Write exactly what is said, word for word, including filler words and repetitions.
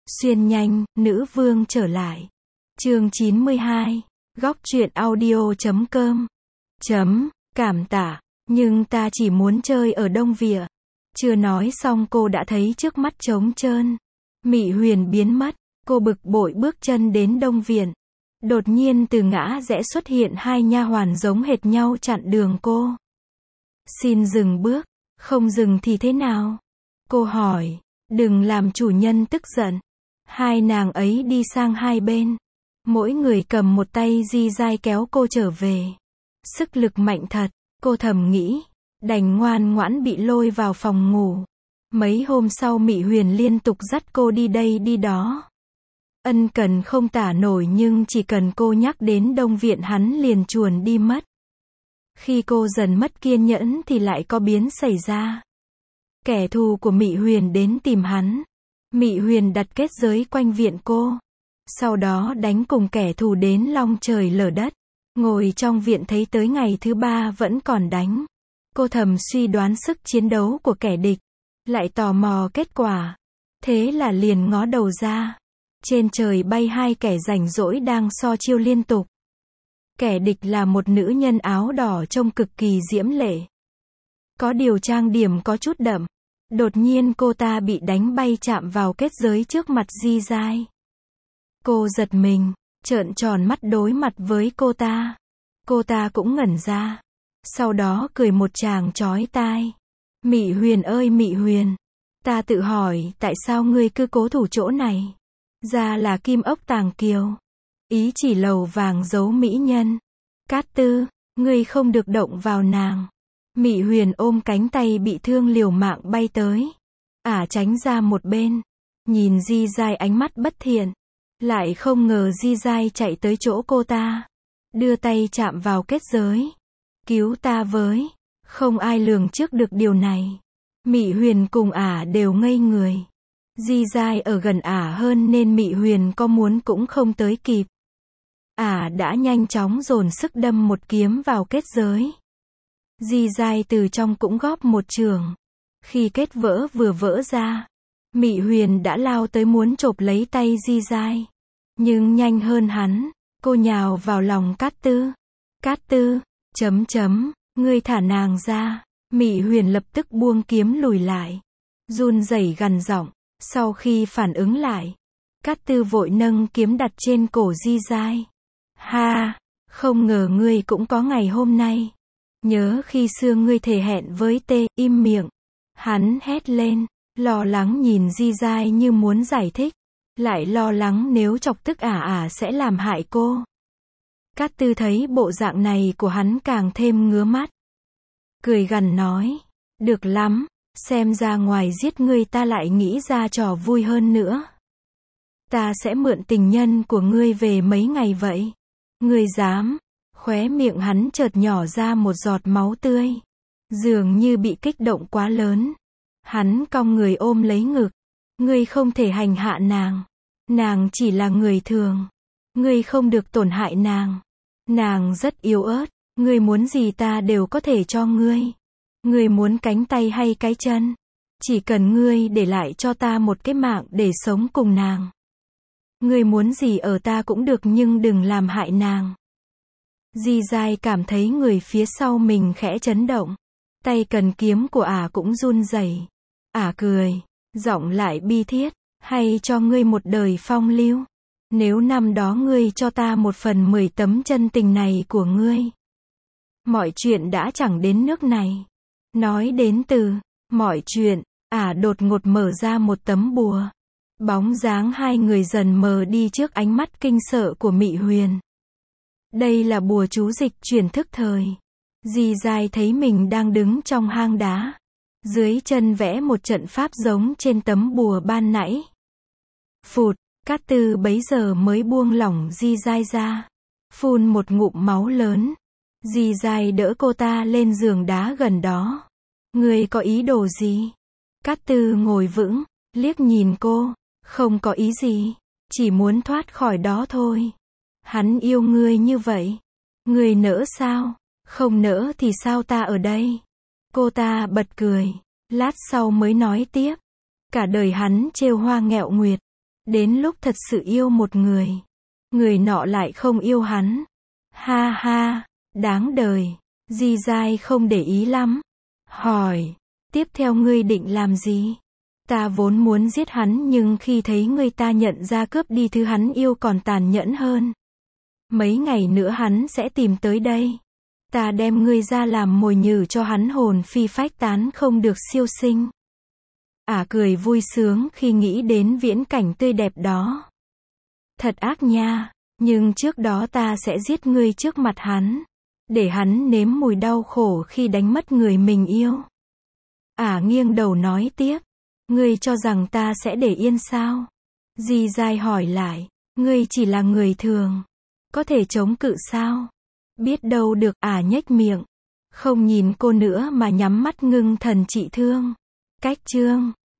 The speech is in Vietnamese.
Xuyên nhanh, nữ vương trở lại. Chương chín mươi hai. Góc truyện audio chấm com. Chấm, cảm tạ, nhưng ta chỉ muốn chơi ở Đông Vịa. Chưa nói xong cô đã thấy trước mắt trống trơn. Mị Huyền biến mất, cô bực bội bước chân đến Đông Viện. Đột nhiên từ ngã rẽ xuất hiện hai nha hoàn giống hệt nhau chặn đường cô. Xin dừng bước, không dừng thì thế nào? Cô hỏi, đừng làm chủ nhân tức giận. Hai nàng ấy đi sang hai bên. Mỗi người cầm một tay di dai kéo cô trở về. Sức lực mạnh thật, cô thầm nghĩ. Đành ngoan ngoãn bị lôi vào phòng ngủ. Mấy hôm sau Mị Huyền liên tục dắt cô đi đây đi đó. Ân cần không tả nổi, nhưng chỉ cần cô nhắc đến Đông Viện hắn liền chuồn đi mất. Khi cô dần mất kiên nhẫn thì lại có biến xảy ra. Kẻ thù của Mị Huyền đến tìm hắn. Mị Huyền đặt kết giới quanh viện cô. Sau đó đánh cùng kẻ thù đến long trời lở đất. Ngồi trong viện thấy tới ngày thứ ba vẫn còn đánh. Cô thầm suy đoán sức chiến đấu của kẻ địch. Lại tò mò kết quả. Thế là liền ngó đầu ra. Trên trời bay hai kẻ rảnh rỗi đang so chiêu liên tục. Kẻ địch là một nữ nhân áo đỏ trông cực kỳ diễm lệ. Có điều trang điểm có chút đậm. Đột nhiên cô ta bị đánh bay chạm vào kết giới trước mặt Di Dai. Cô giật mình, trợn tròn mắt đối mặt với cô ta. Cô ta cũng ngẩn ra. Sau đó cười một tràng chói tai. Mị Huyền ơi Mị Huyền, ta tự hỏi tại sao ngươi cứ cố thủ chỗ này. Ra là Kim Ốc Tàng Kiều. Ý chỉ lầu vàng giấu mỹ nhân. Cát Tư, ngươi không được động vào nàng. Mị Huyền ôm cánh tay bị thương liều mạng bay tới. Ả à, tránh ra một bên. Nhìn Di Dai ánh mắt bất thiện. Lại không ngờ Di Dai chạy tới chỗ cô ta. Đưa tay chạm vào kết giới. Cứu ta với. Không ai lường trước được điều này. Mị Huyền cùng Ả à đều ngây người. Di Dai ở gần Ả à hơn nên Mị Huyền có muốn cũng không tới kịp. Ả à đã nhanh chóng dồn sức đâm một kiếm vào kết giới. Di Dai từ trong cũng góp một chưởng. Khi kết vỡ vừa vỡ ra, Mị Huyền đã lao tới muốn chộp lấy tay Di Dai. Nhưng nhanh hơn hắn, cô nhào vào lòng Cát Tư. Cát Tư, chấm chấm, ngươi thả nàng ra. Mị Huyền lập tức buông kiếm lùi lại. Run rẩy gằn giọng. Sau khi phản ứng lại, Cát Tư vội nâng kiếm đặt trên cổ Di Dai. Ha, không ngờ ngươi cũng có ngày hôm nay. Nhớ khi xưa ngươi thề hẹn với tê, im miệng. Hắn hét lên, lo lắng nhìn Di Dai như muốn giải thích. Lại lo lắng nếu chọc tức Ả Ả sẽ làm hại cô. Cát Tư thấy bộ dạng này của hắn càng thêm ngứa mắt. Cười gằn nói, được lắm, xem ra ngoài giết ngươi ta lại nghĩ ra trò vui hơn nữa. Ta sẽ mượn tình nhân của ngươi về mấy ngày vậy. Ngươi dám? Khóe miệng hắn chợt nhỏ ra một giọt máu tươi. Dường như bị kích động quá lớn. Hắn cong người ôm lấy ngực. Ngươi không thể hành hạ nàng. Nàng chỉ là người thường. Ngươi không được tổn hại nàng. Nàng rất yếu ớt. Ngươi muốn gì ta đều có thể cho ngươi. Ngươi muốn cánh tay hay cái chân. Chỉ cần ngươi để lại cho ta một cái mạng để sống cùng nàng. Ngươi muốn gì ở ta cũng được nhưng đừng làm hại nàng. Di Dai cảm thấy người phía sau mình khẽ chấn động. Tay cần kiếm của Ả cũng run rẩy. Ả cười, giọng lại bi thiết, hay cho ngươi một đời phong lưu. Nếu năm đó ngươi cho ta một phần mười tấm chân tình này của ngươi. Mọi chuyện đã chẳng đến nước này. Nói đến từ, mọi chuyện, Ả đột ngột mở ra một tấm bùa. Bóng dáng hai người dần mờ đi trước ánh mắt kinh sợ của Mị Huyền. Đây là bùa chú dịch chuyển thức thời. Di Dai thấy mình đang đứng trong hang đá. Dưới chân vẽ một trận pháp giống trên tấm bùa ban nãy. Phụt, Cát Tư bấy giờ mới buông lỏng Di Dai ra. Phun một ngụm máu lớn. Di Dai đỡ cô ta lên giường đá gần đó. Ngươi có ý đồ gì? Cát Tư ngồi vững, liếc nhìn cô. Không có ý gì. Chỉ muốn thoát khỏi đó thôi. Hắn yêu ngươi như vậy. Ngươi nỡ sao? Không nỡ thì sao ta ở đây? Cô ta bật cười. Lát sau mới nói tiếp. Cả đời hắn trêu hoa nghẹo nguyệt. Đến lúc thật sự yêu một người, người nọ lại không yêu hắn. Ha ha, đáng đời. Di dai không để ý lắm. Hỏi, tiếp theo ngươi định làm gì? Ta vốn muốn giết hắn nhưng khi thấy người ta nhận ra cướp đi thứ hắn yêu còn tàn nhẫn hơn. Mấy ngày nữa hắn sẽ tìm tới đây. Ta đem ngươi ra làm mồi nhử cho hắn hồn phi phách tán không được siêu sinh. Ả cười vui sướng khi nghĩ đến viễn cảnh tươi đẹp đó. Thật ác nha, nhưng trước đó ta sẽ giết ngươi trước mặt hắn, để hắn nếm mùi đau khổ khi đánh mất người mình yêu. Ả nghiêng đầu nói tiếp, ngươi cho rằng ta sẽ để yên sao? Di dai hỏi lại, ngươi chỉ là người thường, có thể chống cự sao? Biết đâu được. Ả nhếch miệng, không nhìn cô nữa mà nhắm mắt ngưng thần trị thương. Cách chương